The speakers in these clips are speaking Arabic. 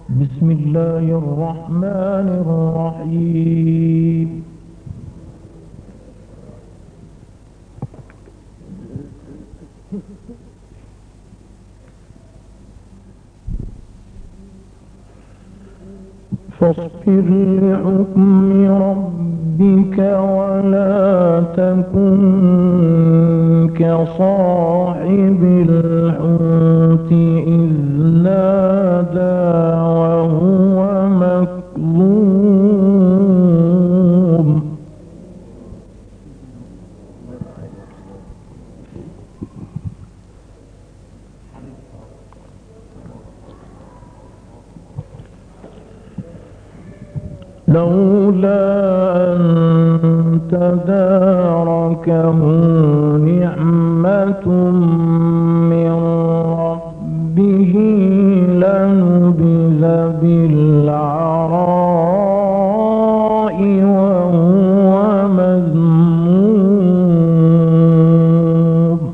بسم الله الرحمن الرحيم. فاصبر لحكم ربك ولا تكن كصاحب الحوت إذ نادى وهو مكظوم. لولا أن تداركه نعمة من ربه لنبذ بالعراء وهو مذموم.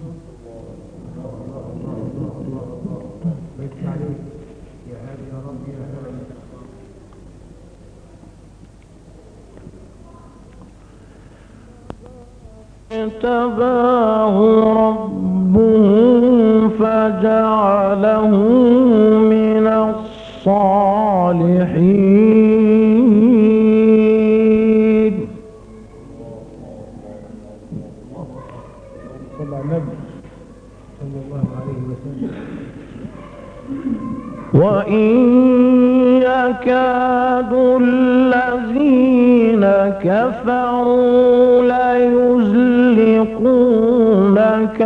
اجتباه ربه فجعله من الصالحين. وإن يكاد الذين كفروا ليزلقونك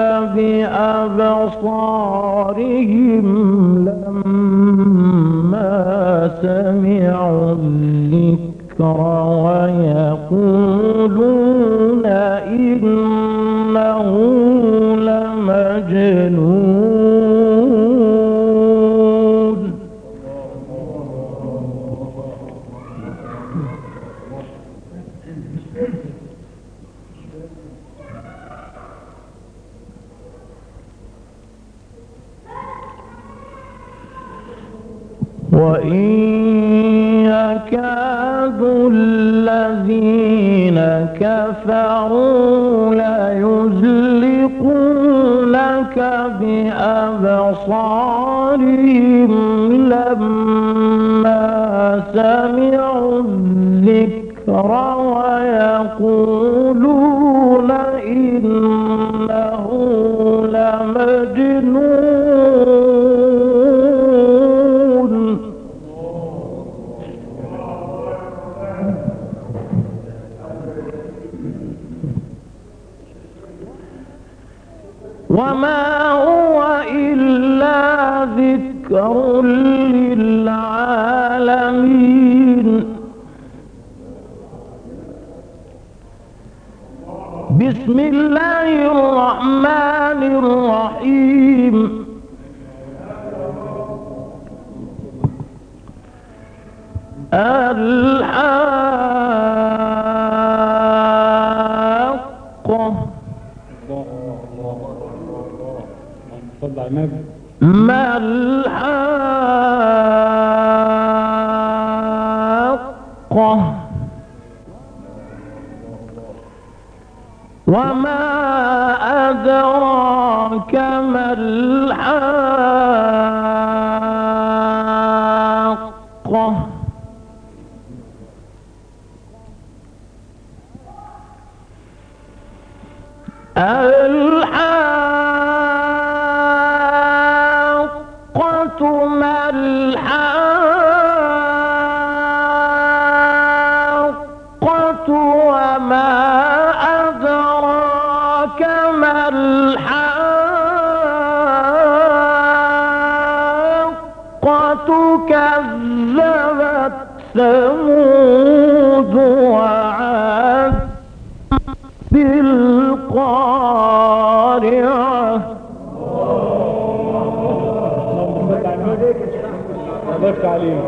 بأبصارهم لما سمعوا الذكر ويقولون إنه لمجنون. وإن يكاد الذين كفروا ليزلقونك بأبصارهم لما سمعوا الذكر ويقولون إنه لمجنون. وما هو إلا ذكر للعالمين. بسم الله الرحمن الرحيم. الحاقة ما الحاقة وما أدراك ما الحاقة الحاقة ما الحاقة وما أدراك ما الحاقة كذبت ثمود وعاد بالقارعة. بارك عليك.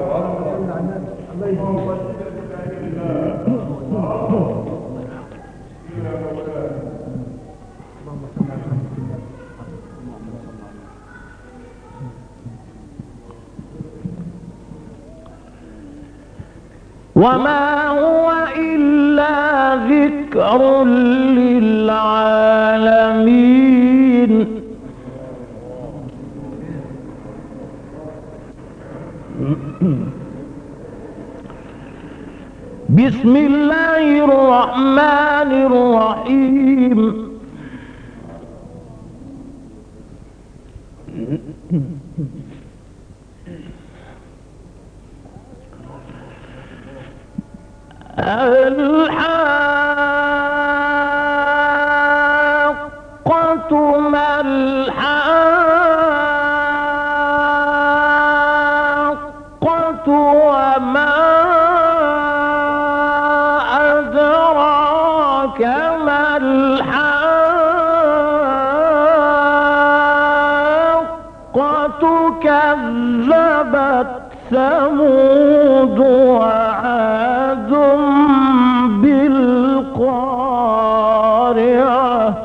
وما هو إلا ذكر للعالمين. بسم الله الرحمن الرحيم. الحاقة ما الحاقة وما أدراك ما الحاقة كذبت ثمود وعاد بالقارعة.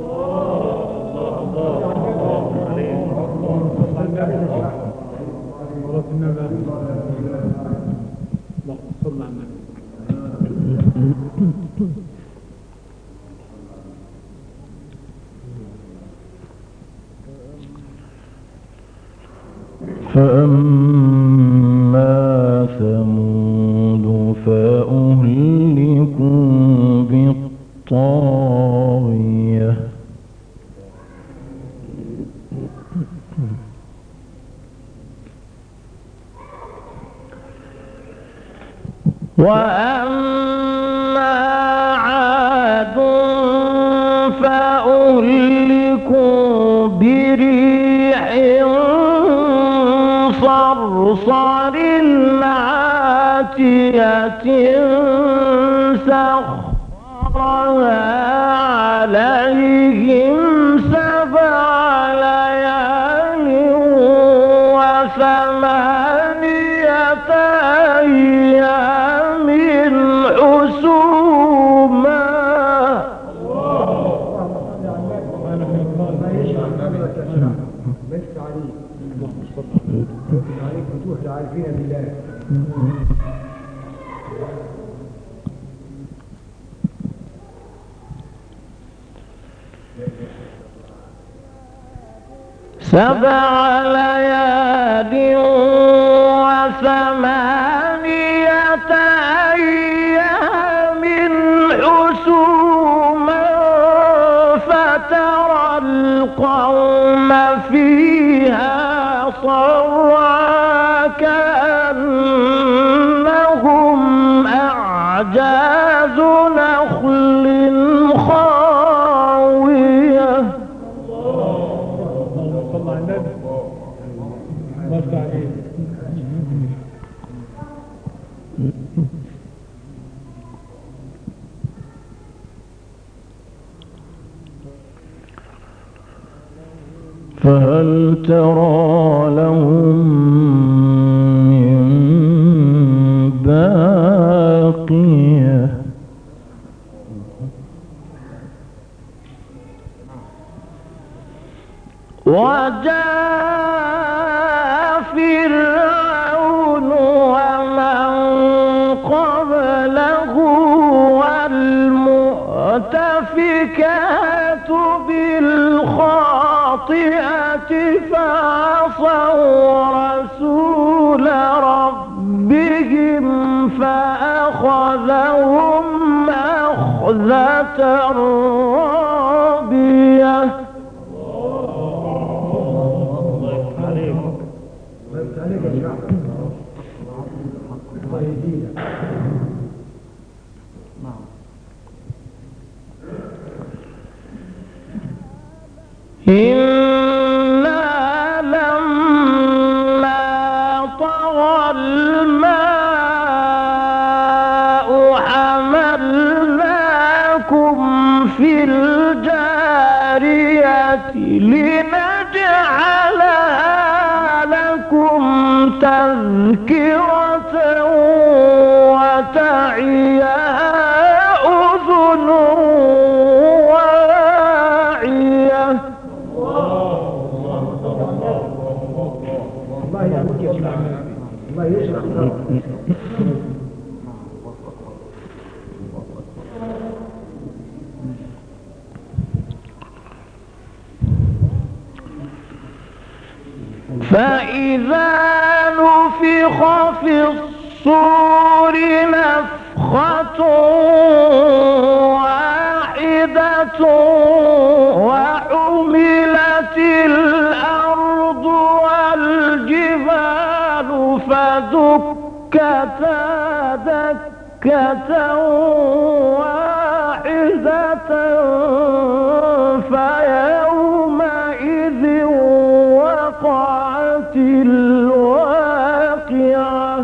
فأما ثمود فأهلكوا بالطاغية. وأما عاد فأهلكوا بريح صرصر عاتية سخرها عليهم 7 ليال و8 أيام حسوما. سبع ليال و8 أيام حسوما فترى القوم فيها صرعى كأنهم أعجاز نخل خاوية. فهل ترى لهم من باقية. وجاء فرعون ومن قبله والمؤتفكات بالخاطئة فعصوا رسول ربهم فأخذهم أخذة رابية. إنا لما طغى الماء حملناكم في الجارية لنجعلها لكم تذكرة وتعيها أذن واعية. الله يشرح فإذا نفخ في الصور نفخة واحدة وحملت الأرض والجبال فدكتا دكة واحدة فيومئذ وقعت الواقعة.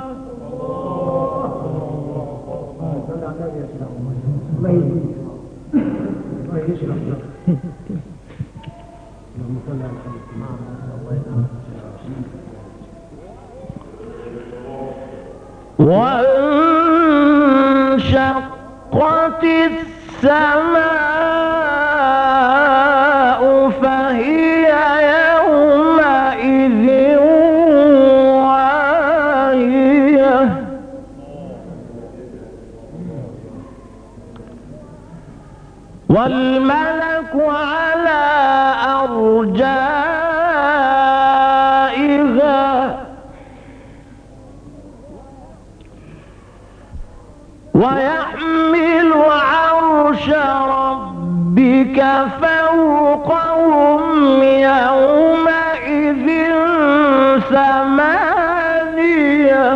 وانشقت السماء فهي يومئذ واهية والملك على أرجائها ويحمل عرش ربك فوقهم يومئذ ثمانية.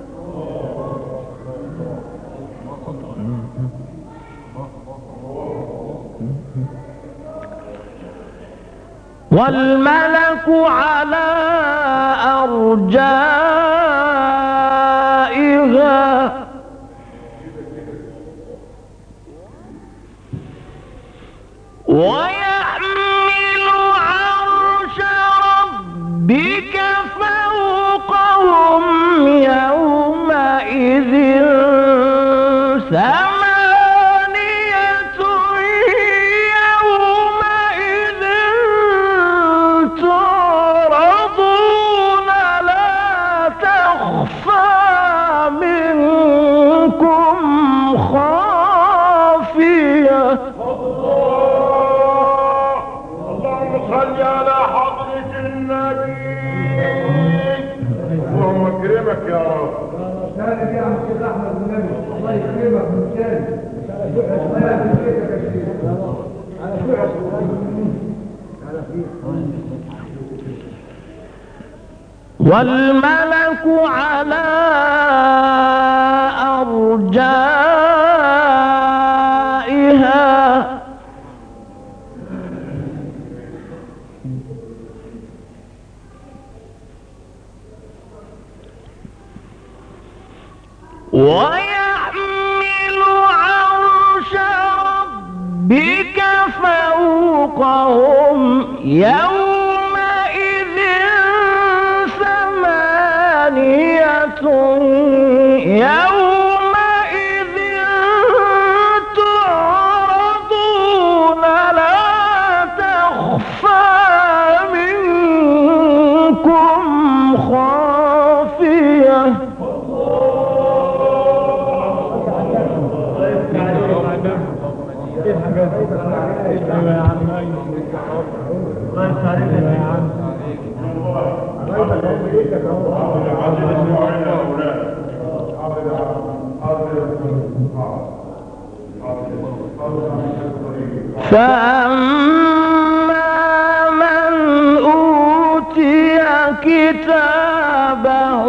والملك على أرجائها ويحمل عرش ربك فوقهم يومئذ ثمانية يومئذ تعرضون لا تخفى منكم خافية. صل على حضرة النبي. اللهم اكرمك يا رب. ثاني يا عم الشيخ احمد النبي الله يكرمك من ثاني على فيك يا شيخ على فيك والملك على أرجائها ويحمل عرش ربك فوقهم يومئذ ثمانية يومئذ تعرضون لا تخفى منكم خافية. فأما من أوتي كتابه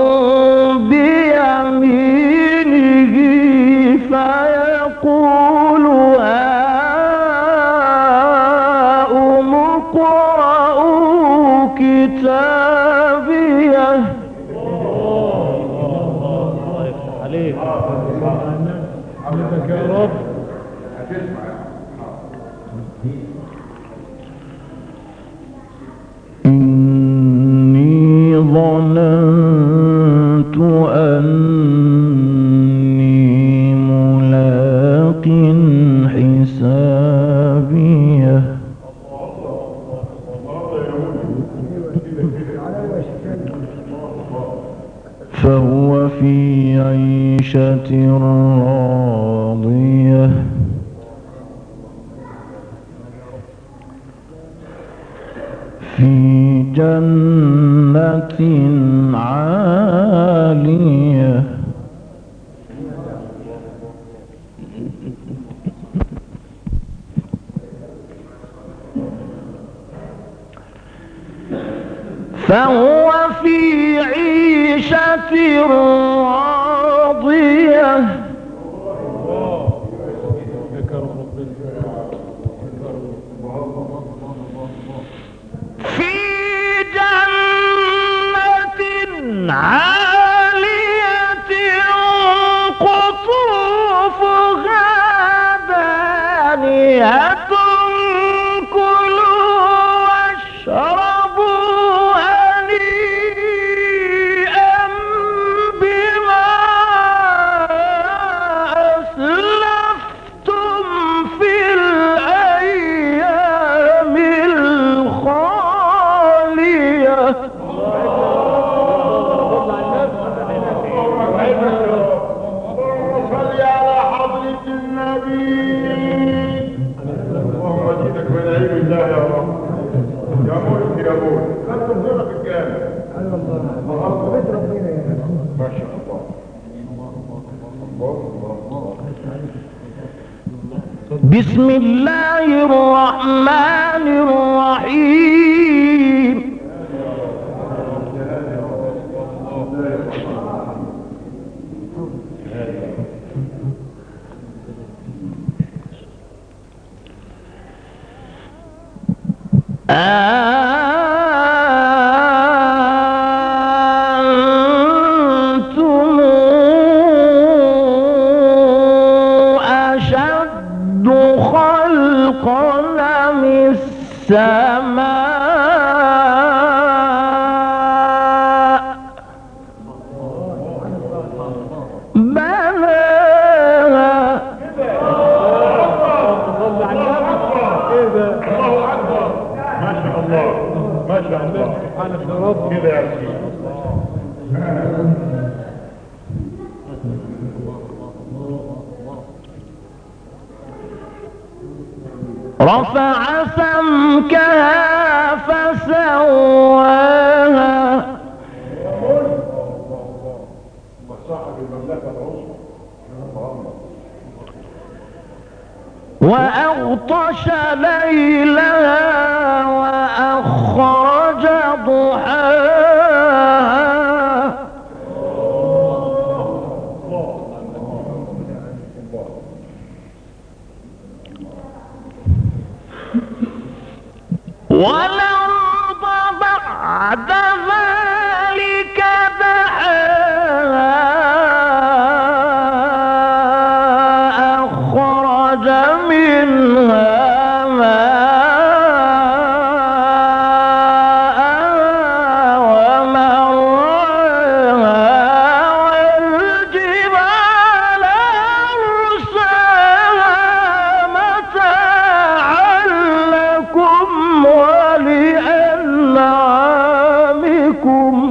بيمينه فيقول هاؤم اقرءوا كتابيه. الله يفتح عليك حمدك يا رب. إني ظننت أني ملاق حسابيه فهو في عيشة راضية في جنة عالية فهو في عيشة راضية في جنة عالية قطوفها دانية كلوا واشربوا هنيئا بما أسلفتم في الأيام الخالية اللهم صل على حضرة النبي. اللهم زيدك من علم الله يا رب. يا ملك يا ملك لا تنظرك الجامع. ما شاء الله. بسم الله الرحمن الرحيم أنتم أشد خلقا أم السماء بناها الله أكبر. ما شاء الله ما شاء الله. كده يا سيدي. رفع سمكها فسواها صاحب المملكة العظمى. وأغطش ليلها وأخرج ضحاها والأرض بعد ذلك دحاها أخرج منها ماءها ومرعاها والجبال أرساها متاعا لكم ولأنعامكم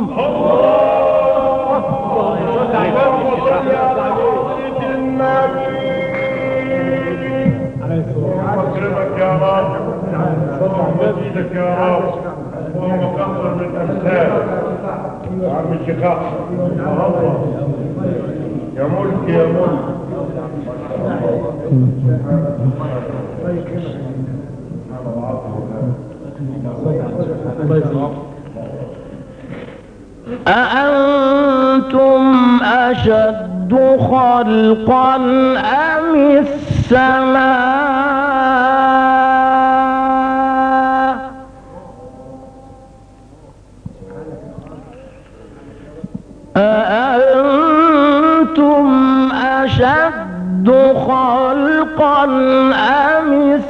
أكرمك يا رب. اللهم زيدك يا رب. اللهم كثر من الأمثال. يا عم الشيخ أحمد يا ملك يا ملك. أأنتم أشد خلقا أم السماء أأنتم أشد خلقا أم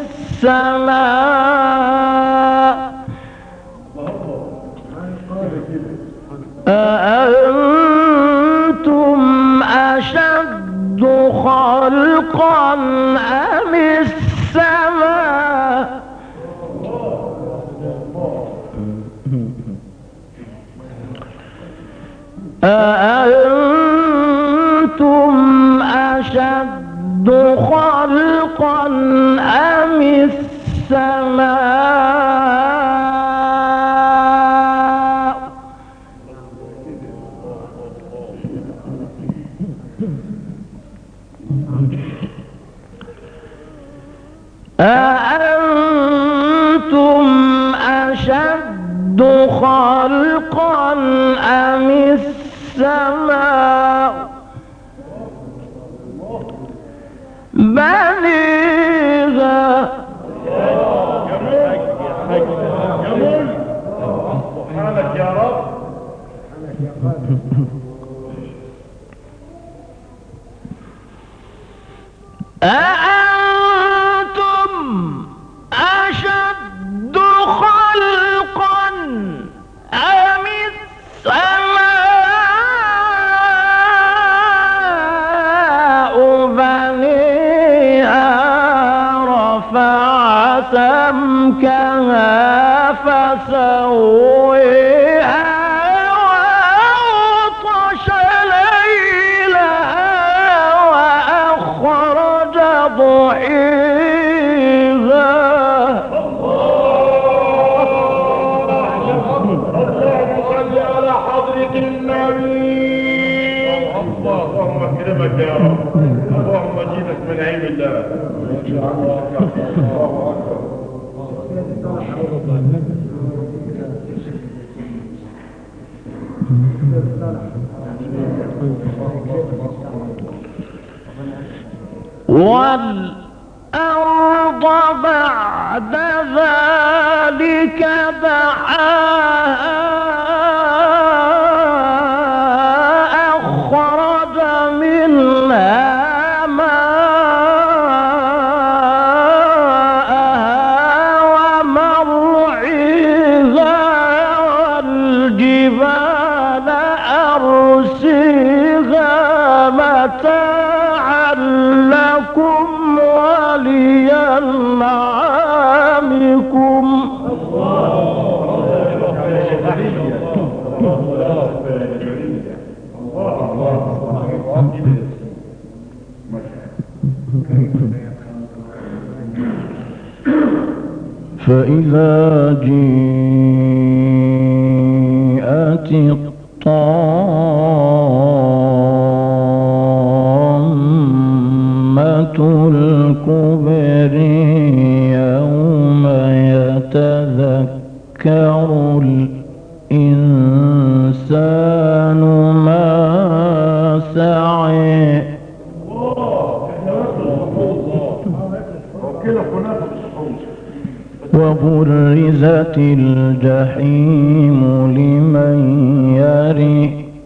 السماء أأنتم أشد خلقا أم السماء أأنتم أشد خلقا أم السماء أأنتم أشد خلقا أم السماء بنيها جميل سبحانك يا رب. أأنتم أشد خلقا أم السماء بنيها رفع سمكها فسويها وأغطش ليلها وأخرج ضحيها اللهم صل على حضرة النبي. اللهم اكرمك يا رب. اللهم جيبك من عين الله. الله اكبر. والأرض بعد ذلك دحاها أخرج منها ماءها ومرعاها والجبال أرسيها متاعا لكم ولأنعامكم فإذا جاءت الطامة الكبرى يوم يتذكر الإنسان ما سعى وبرزت الجحيم لمن يرى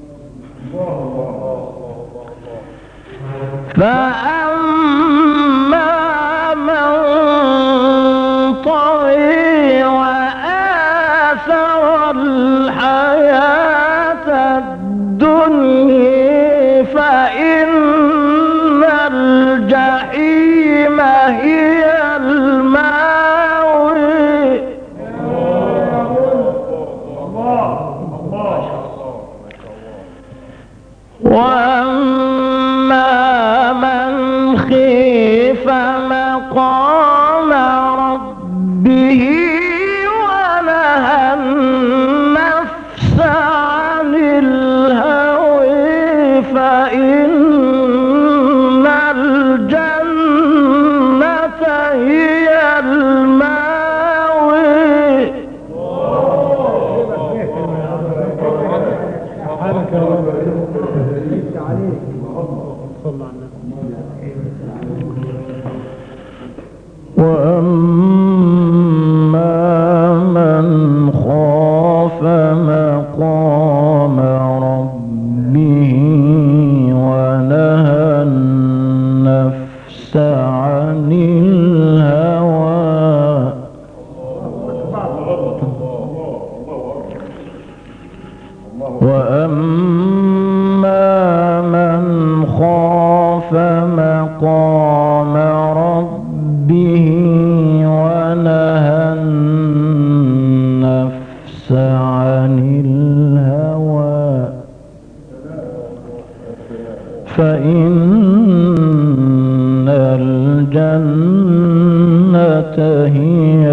فأما من طغى وآثر الحياة الدنيا فإن الجحيم هي المأوى وأما من خيف مقام ربه ونهى النفس عن الهوى فإن الجنة هي المأوى وأما من خاف مقام ربه ونهى النفس عن الهوى وأما من خاف مقام ربه ونهى النفس عن الهوى فإن الجنة هي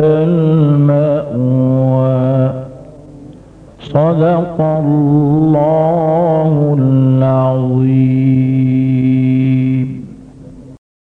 المأوى صدق الله